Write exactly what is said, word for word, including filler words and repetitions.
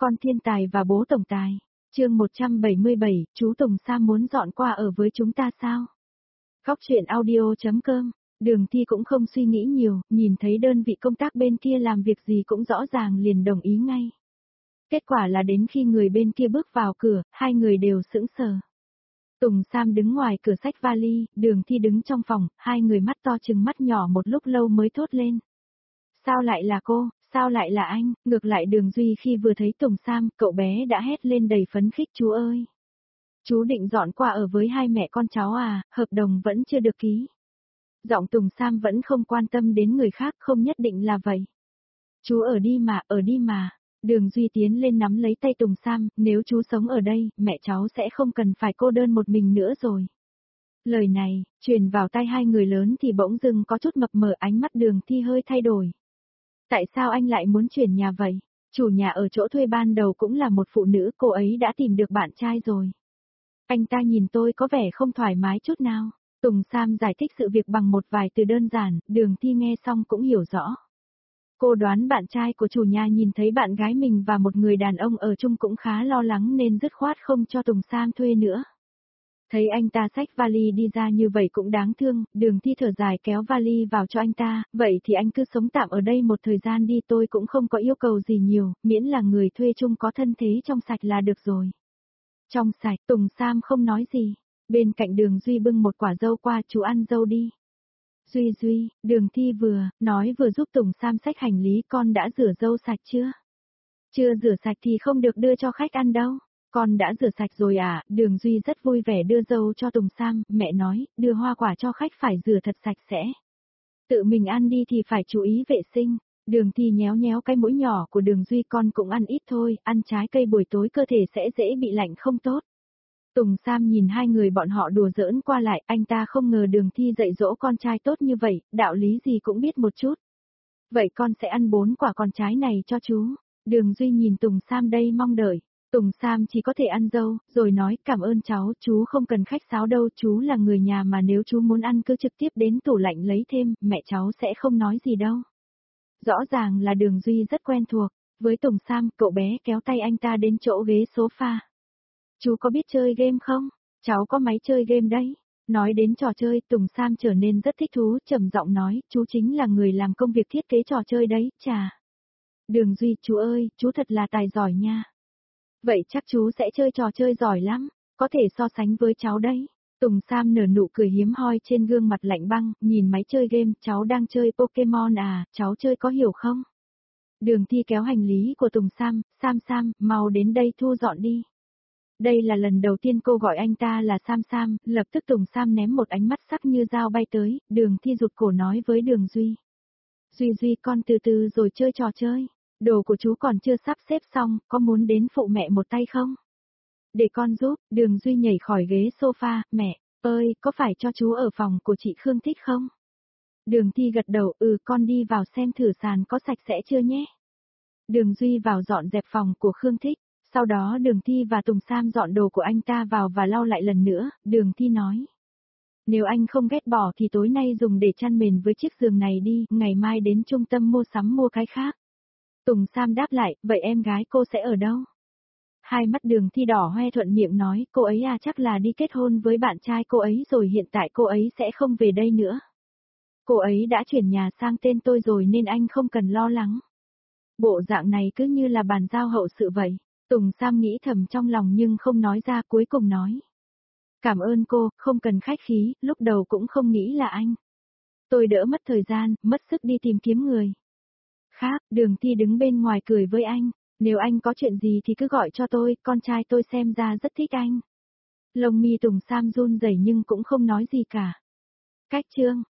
Con thiên tài và bố tổng tài. Chương một trăm bảy mươi bảy, chú Tùng Sam muốn dọn qua ở với chúng ta sao? Góc truyện audio chấm com. Đường Thi cũng không suy nghĩ nhiều, nhìn thấy đơn vị công tác bên kia làm việc gì cũng rõ ràng liền đồng ý ngay. Kết quả là đến khi người bên kia bước vào cửa, hai người đều sững sờ. Tùng Sam đứng ngoài cửa xách vali, Đường Thi đứng trong phòng, hai người mắt to trừng mắt nhỏ một lúc lâu mới thốt lên. Sao lại là cô, sao lại là anh? Ngược lại Đường Duy khi vừa thấy Tùng Sam, cậu bé đã hét lên đầy phấn khích, chú ơi! Chú định dọn qua ở với hai mẹ con cháu à, hợp đồng vẫn chưa được ký. Giọng Tùng Sam vẫn không quan tâm đến người khác, không nhất định là vậy. Chú ở đi mà, ở đi mà. Đường Duy tiến lên nắm lấy tay Tùng Sam, nếu chú sống ở đây, mẹ cháu sẽ không cần phải cô đơn một mình nữa rồi. Lời này, truyền vào tai hai người lớn thì bỗng dưng có chút mập mờ, ánh mắt Đường Thi hơi thay đổi. Tại sao anh lại muốn chuyển nhà vậy? Chủ nhà ở chỗ thuê ban đầu cũng là một phụ nữ, cô ấy đã tìm được bạn trai rồi. Anh ta nhìn tôi có vẻ không thoải mái chút nào. Tùng Sam giải thích sự việc bằng một vài từ đơn giản, Đường Thi nghe xong cũng hiểu rõ. Cô đoán bạn trai của chủ nhà nhìn thấy bạn gái mình và một người đàn ông ở chung cũng khá lo lắng nên dứt khoát không cho Tùng Sam thuê nữa. Thấy anh ta xách vali đi ra như vậy cũng đáng thương, Đường Thi thở dài kéo vali vào cho anh ta, vậy thì anh cứ sống tạm ở đây một thời gian đi, tôi cũng không có yêu cầu gì nhiều, miễn là người thuê chung có thân thế trong sạch là được rồi. Trong sạch, Tùng Sam không nói gì, bên cạnh Đường Duy bưng một quả dâu qua, chú ăn dâu đi. Duy Duy, Đường Thi vừa, nói vừa giúp Tùng Sam xách hành lý, con đã rửa dâu sạch chưa? Chưa rửa sạch thì không được đưa cho khách ăn đâu. Con đã rửa sạch rồi à? Đường Duy rất vui vẻ đưa dâu cho Tùng Sam, mẹ nói, đưa hoa quả cho khách phải rửa thật sạch sẽ. Tự mình ăn đi thì phải chú ý vệ sinh. Đường Thi nhéo nhéo cái mũi nhỏ của Đường Duy, con cũng ăn ít thôi, ăn trái cây buổi tối cơ thể sẽ dễ bị lạnh không tốt. Tùng Sam nhìn hai người bọn họ đùa giỡn qua lại, anh ta không ngờ Đường Thi dạy dỗ con trai tốt như vậy, đạo lý gì cũng biết một chút. Vậy con sẽ ăn bốn quả con trái này cho chú. Đường Duy nhìn Tùng Sam đây mong đợi. Tùng Sam chỉ có thể ăn dâu, rồi nói cảm ơn cháu, chú không cần khách sáo đâu, chú là người nhà mà nếu chú muốn ăn cứ trực tiếp đến tủ lạnh lấy thêm, mẹ cháu sẽ không nói gì đâu. Rõ ràng là Đường Duy rất quen thuộc, với Tùng Sam, cậu bé kéo tay anh ta đến chỗ ghế sofa. Chú có biết chơi game không? Cháu có máy chơi game đấy. Nói đến trò chơi, Tùng Sam trở nên rất thích thú, trầm giọng nói, chú chính là người làm công việc thiết kế trò chơi đấy, chà. Đường Duy, chú ơi, chú thật là tài giỏi nha. Vậy chắc chú sẽ chơi trò chơi giỏi lắm, có thể so sánh với cháu đấy. Tùng Sam nở nụ cười hiếm hoi trên gương mặt lạnh băng, nhìn máy chơi game, cháu đang chơi Pokemon à, cháu chơi có hiểu không? Đường Thi kéo hành lý của Tùng Sam, Sam Sam, mau đến đây thu dọn đi. Đây là lần đầu tiên cô gọi anh ta là Sam Sam, lập tức Tùng Sam ném một ánh mắt sắc như dao bay tới, Đường Thi rụt cổ nói với Đường Duy. Duy Duy, con từ từ rồi chơi trò chơi, đồ của chú còn chưa sắp xếp xong, có muốn đến phụ mẹ một tay không? Để con giúp. Đường Duy nhảy khỏi ghế sofa, mẹ, ơi, có phải cho chú ở phòng của chị Khương Thích không? Đường Thi gật đầu, ừ, con đi vào xem thử sàn có sạch sẽ chưa nhé. Đường Duy vào dọn dẹp phòng của Khương Thích. Sau đó Đường Thi và Tùng Sam dọn đồ của anh ta vào và lau lại lần nữa, Đường Thi nói. Nếu anh không ghét bỏ thì tối nay dùng để chăn mền với chiếc giường này đi, ngày mai đến trung tâm mua sắm mua cái khác. Tùng Sam đáp lại, vậy em gái cô sẽ ở đâu? Hai mắt Đường Thi đỏ hoe thuận miệng nói, cô ấy à chắc là đi kết hôn với bạn trai cô ấy rồi, hiện tại cô ấy sẽ không về đây nữa. Cô ấy đã chuyển nhà sang tên tôi rồi nên anh không cần lo lắng. Bộ dạng này cứ như là bàn giao hậu sự vậy. Tùng Sam nghĩ thầm trong lòng nhưng không nói ra, cuối cùng nói. Cảm ơn cô, không cần khách khí, lúc đầu cũng không nghĩ là anh. Tôi đỡ mất thời gian, mất sức đi tìm kiếm người khác. Đường Thi đứng bên ngoài cười với anh, nếu anh có chuyện gì thì cứ gọi cho tôi, con trai tôi xem ra rất thích anh. Lông mi Tùng Sam run rẩy nhưng cũng không nói gì cả. Cách chương